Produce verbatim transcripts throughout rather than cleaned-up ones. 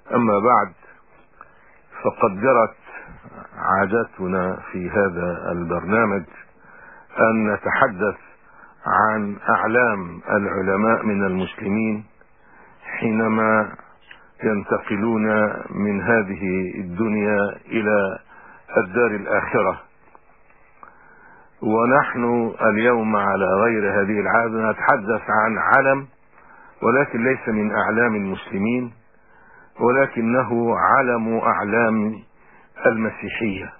أما بعد، فقد جرت عادتنا في هذا البرنامج أن نتحدث عن أعلام العلماء من المسلمين حينما ينتقلون من هذه الدنيا إلى الدار الآخرة. ونحن اليوم على غير هذه العادة نتحدث عن علم، ولكن ليس من أعلام المسلمين، ولكنه علم أعلام المسيحية،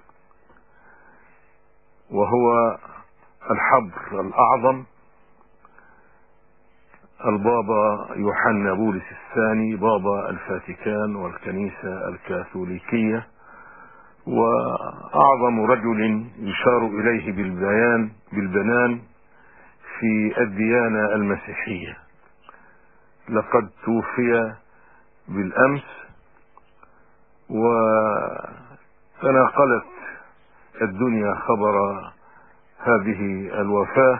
وهو الحبر الأعظم البابا يوحنا بولس الثاني، بابا الفاتيكان والكنيسة الكاثوليكية، وأعظم رجل يشار إليه بالبيان بالبنان في الديانة المسيحية. لقد توفي بالأمس، وتناقلت الدنيا خبر هذه الوفاة،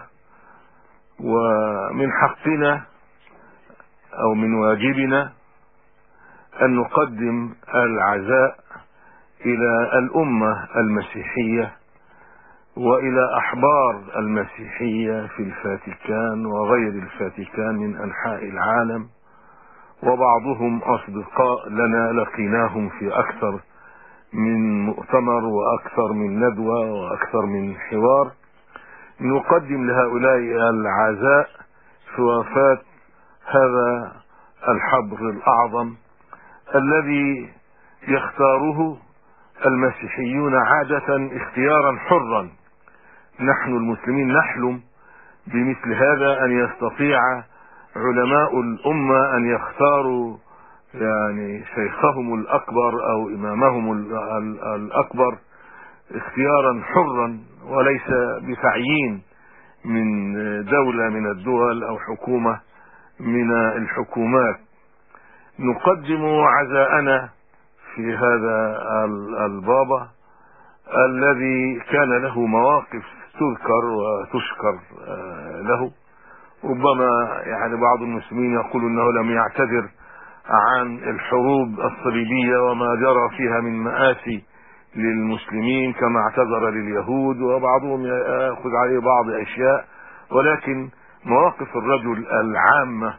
ومن حقنا أو من واجبنا أن نقدم العزاء إلى الأمة المسيحية وإلى أحبار المسيحية في الفاتيكان وغير الفاتيكان من أنحاء العالم، وبعضهم أصدقاء لنا لقيناهم في أكثر من مؤتمر وأكثر من ندوة وأكثر من حوار. نقدم لهؤلاء العزاء في وفاة هذا الحبر الأعظم الذي يختاره المسيحيون عادة اختيارا حرا. نحن المسلمين نحلم بمثل هذا، أن يستطيع علماء الأمة أن يختاروا يعني شيخهم الأكبر أو إمامهم الأكبر اختيارا حرا، وليس بتعيين من دولة من الدول أو حكومة من الحكومات. نقدم عزاءنا في هذا البابا الذي كان له مواقف تذكر وتشكر له. ربما يعني بعض المسلمين يقول انه لم يعتذر عن الحروب الصليبية وما جرى فيها من مآسي للمسلمين كما اعتذر لليهود، وبعضهم يأخذ عليه بعض أشياء، ولكن مواقف الرجل العامة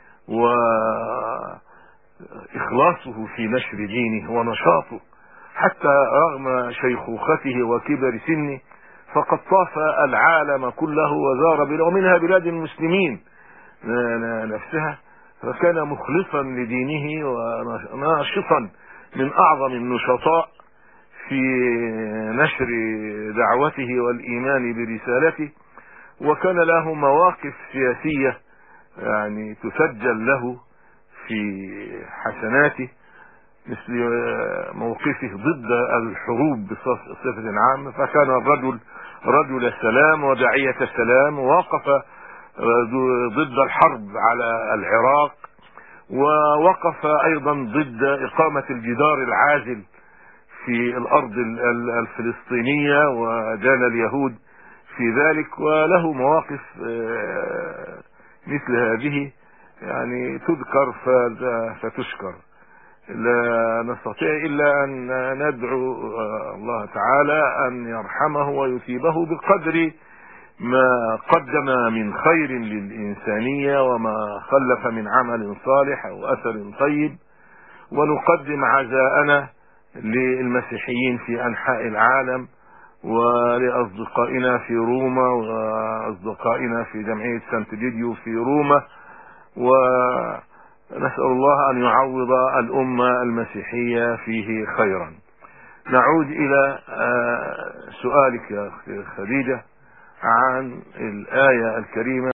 وإخلاصه في نشر دينه ونشاطه حتى رغم شيخوخته وكبر سنه، فقد طاف العالم كله وزار بلاد ومنها بلاد المسلمين نفسها، فكان مخلصا لدينه وناشطا من أعظم النشطاء في نشر دعوته والإيمان برسالته. وكان له مواقف سياسية يعني تسجل له في حسناته، مثل موقفه ضد الحروب بصفة عامة، فكان الرجل رجل سلام وداعية السلام، ووقف ضد الحرب على العراق، ووقف أيضا ضد إقامة الجدار العازل في الأرض الفلسطينية وجان اليهود في ذلك. وله مواقف مثل هذه يعني تذكر فتشكر. لا نستطيع إلا أن ندعو الله تعالى أن يرحمه ويثيبه بقدر ما قدم من خير للإنسانية وما خلف من عمل صالح أو أثر طيب. ونقدم عزاءنا للمسيحيين في أنحاء العالم، ولأصدقائنا في روما، وأصدقائنا في جمعية سانت ديديو في روما، ونسأل الله أن يعوض الأمة المسيحية فيه خيرا. نعود إلى سؤالك يا خديجة عن الآية الكريمة